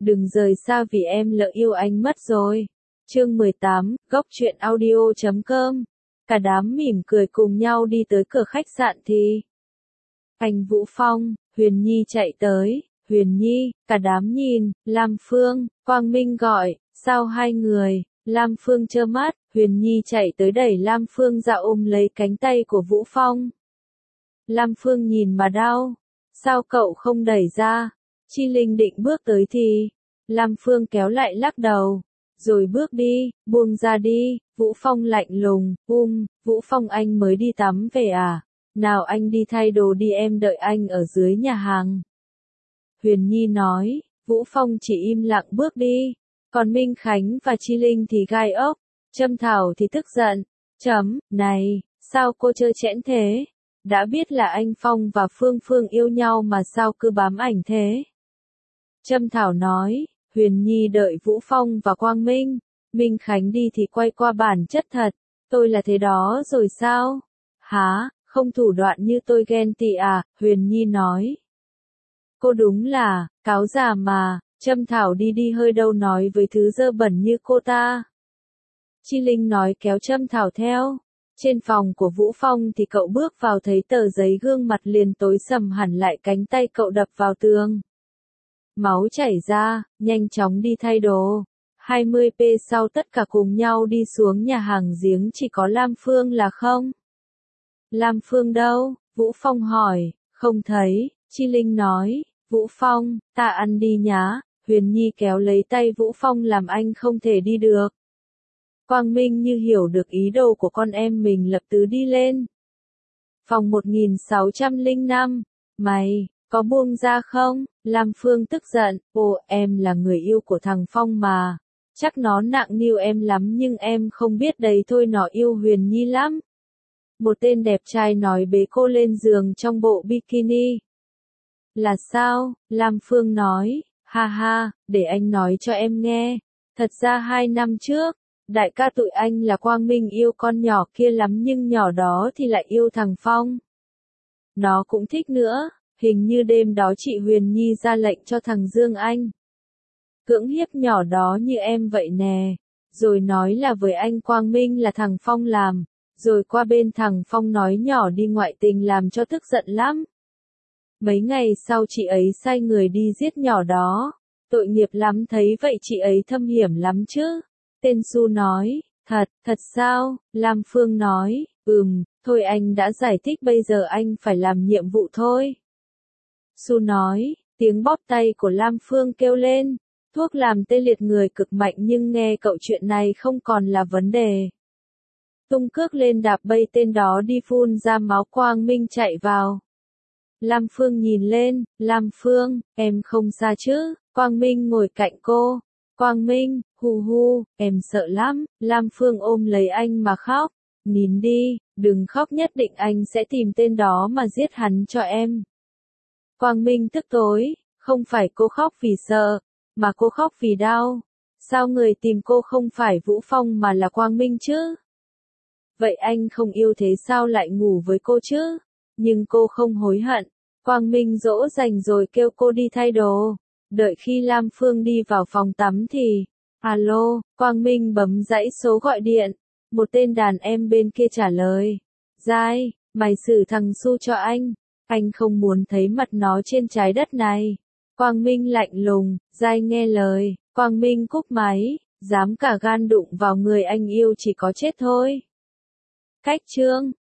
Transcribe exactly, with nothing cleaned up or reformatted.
đừng rời xa vì em lỡ yêu anh mất rồi. Chương mười tám, góc truyện audio chấm com. Cả đám mỉm cười cùng nhau đi tới cửa khách sạn thì anh Vũ Phong, Huyền Nhi chạy tới. Huyền Nhi, cả đám nhìn, Lam Phương, Quang Minh gọi, sao hai người? Lam Phương trơ mắt, Huyền Nhi chạy tới đẩy Lam Phương ra ôm lấy cánh tay của Vũ Phong. Lam Phương nhìn mà đau, sao cậu không đẩy ra? Chi Linh định bước tới thì, Lam Phương kéo lại lắc đầu, rồi bước đi, buông ra đi. Vũ Phong lạnh lùng, um, Vũ Phong anh mới đi tắm về à? Nào anh đi thay đồ đi, em đợi anh ở dưới nhà hàng. Huyền Nhi nói, Vũ Phong chỉ im lặng bước đi, còn Minh Khánh và Chi Linh thì gai ốc, Trâm Thảo thì tức giận, chấm, này, sao cô trơ trẽn thế? Đã biết là anh Phong và Phương Phương yêu nhau mà sao cứ bám ảnh thế? Trâm Thảo nói, Huyền Nhi đợi Vũ Phong và Quang Minh, Minh Khánh đi thì quay qua bản chất thật, tôi là thế đó rồi sao? Hả, không thủ đoạn như tôi ghen tị à? Huyền Nhi nói. Cô đúng là, cáo già mà, Trâm Thảo đi đi hơi đâu nói với thứ dơ bẩn như cô ta. Chi Linh nói kéo Trâm Thảo theo. Trên phòng của Vũ Phong thì cậu bước vào thấy tờ giấy, gương mặt liền tối sầm hẳn lại, cánh tay cậu đập vào tường. Máu chảy ra, nhanh chóng đi thay đồ. hai mươi phút sau tất cả cùng nhau đi xuống nhà hàng giếng, chỉ có Lam Phương là không. Lam Phương đâu? Vũ Phong hỏi, không thấy. Chi Linh nói, Vũ Phong, ta ăn đi nhá. Huyền Nhi kéo lấy tay Vũ Phong làm anh không thể đi được. Quang Minh như hiểu được ý đồ của con em mình lập tức đi lên. Phòng một nghìn sáu trăm lẻ năm, mày, có buông ra không? Lam Phương tức giận, ồ em là người yêu của thằng Phong mà. Chắc nó nặng niu em lắm nhưng em không biết đấy thôi, nó yêu Huyền Nhi lắm. Một tên đẹp trai nói bế cô lên giường trong bộ bikini. Là sao? Lam Phương nói, ha ha, để anh nói cho em nghe. Thật ra hai năm trước, đại ca tụi anh là Quang Minh yêu con nhỏ kia lắm nhưng nhỏ đó thì lại yêu thằng Phong. Nó cũng thích nữa, hình như đêm đó chị Huyền Nhi ra lệnh cho thằng Dương Anh cưỡng hiếp nhỏ đó như em vậy nè. Rồi nói là với anh Quang Minh là thằng Phong làm, rồi qua bên thằng Phong nói nhỏ đi ngoại tình làm cho tức giận lắm. Mấy ngày sau chị ấy sai người đi giết nhỏ đó, tội nghiệp lắm, thấy vậy chị ấy thâm hiểm lắm chứ. Tên Su nói, thật, thật sao? Lam Phương nói, ừm, thôi anh đã giải thích, bây giờ anh phải làm nhiệm vụ thôi. Su nói, tiếng bóp tay của Lam Phương kêu lên, thuốc làm tê liệt người cực mạnh nhưng nghe cậu chuyện này không còn là vấn đề. Tung cước lên đạp bay tên đó đi, phun ra máu. Quang Minh chạy vào. Lam Phương nhìn lên, Lam Phương, em không sao chứ? Quang Minh ngồi cạnh cô. Quang Minh, hu hu, em sợ lắm. Lam Phương ôm lấy anh mà khóc. Nín đi, đừng khóc, nhất định anh sẽ tìm tên đó mà giết hắn cho em. Quang Minh tức tối, không phải cô khóc vì sợ, mà cô khóc vì đau. Sao người tìm cô không phải Vũ Phong mà là Quang Minh chứ? Vậy anh không yêu thế sao lại ngủ với cô chứ? Nhưng cô không hối hận. Quang Minh dỗ dành rồi kêu cô đi thay đồ. Đợi khi Lam Phương đi vào phòng tắm thì, alo, Quang Minh bấm dãy số gọi điện. Một tên đàn em bên kia trả lời, Giai, mày xử thằng Su cho anh. Anh không muốn thấy mặt nó trên trái đất này. Quang Minh lạnh lùng, Giai nghe lời. Quang Minh cúp máy, dám cả gan đụng vào người anh yêu chỉ có chết thôi. Cách chương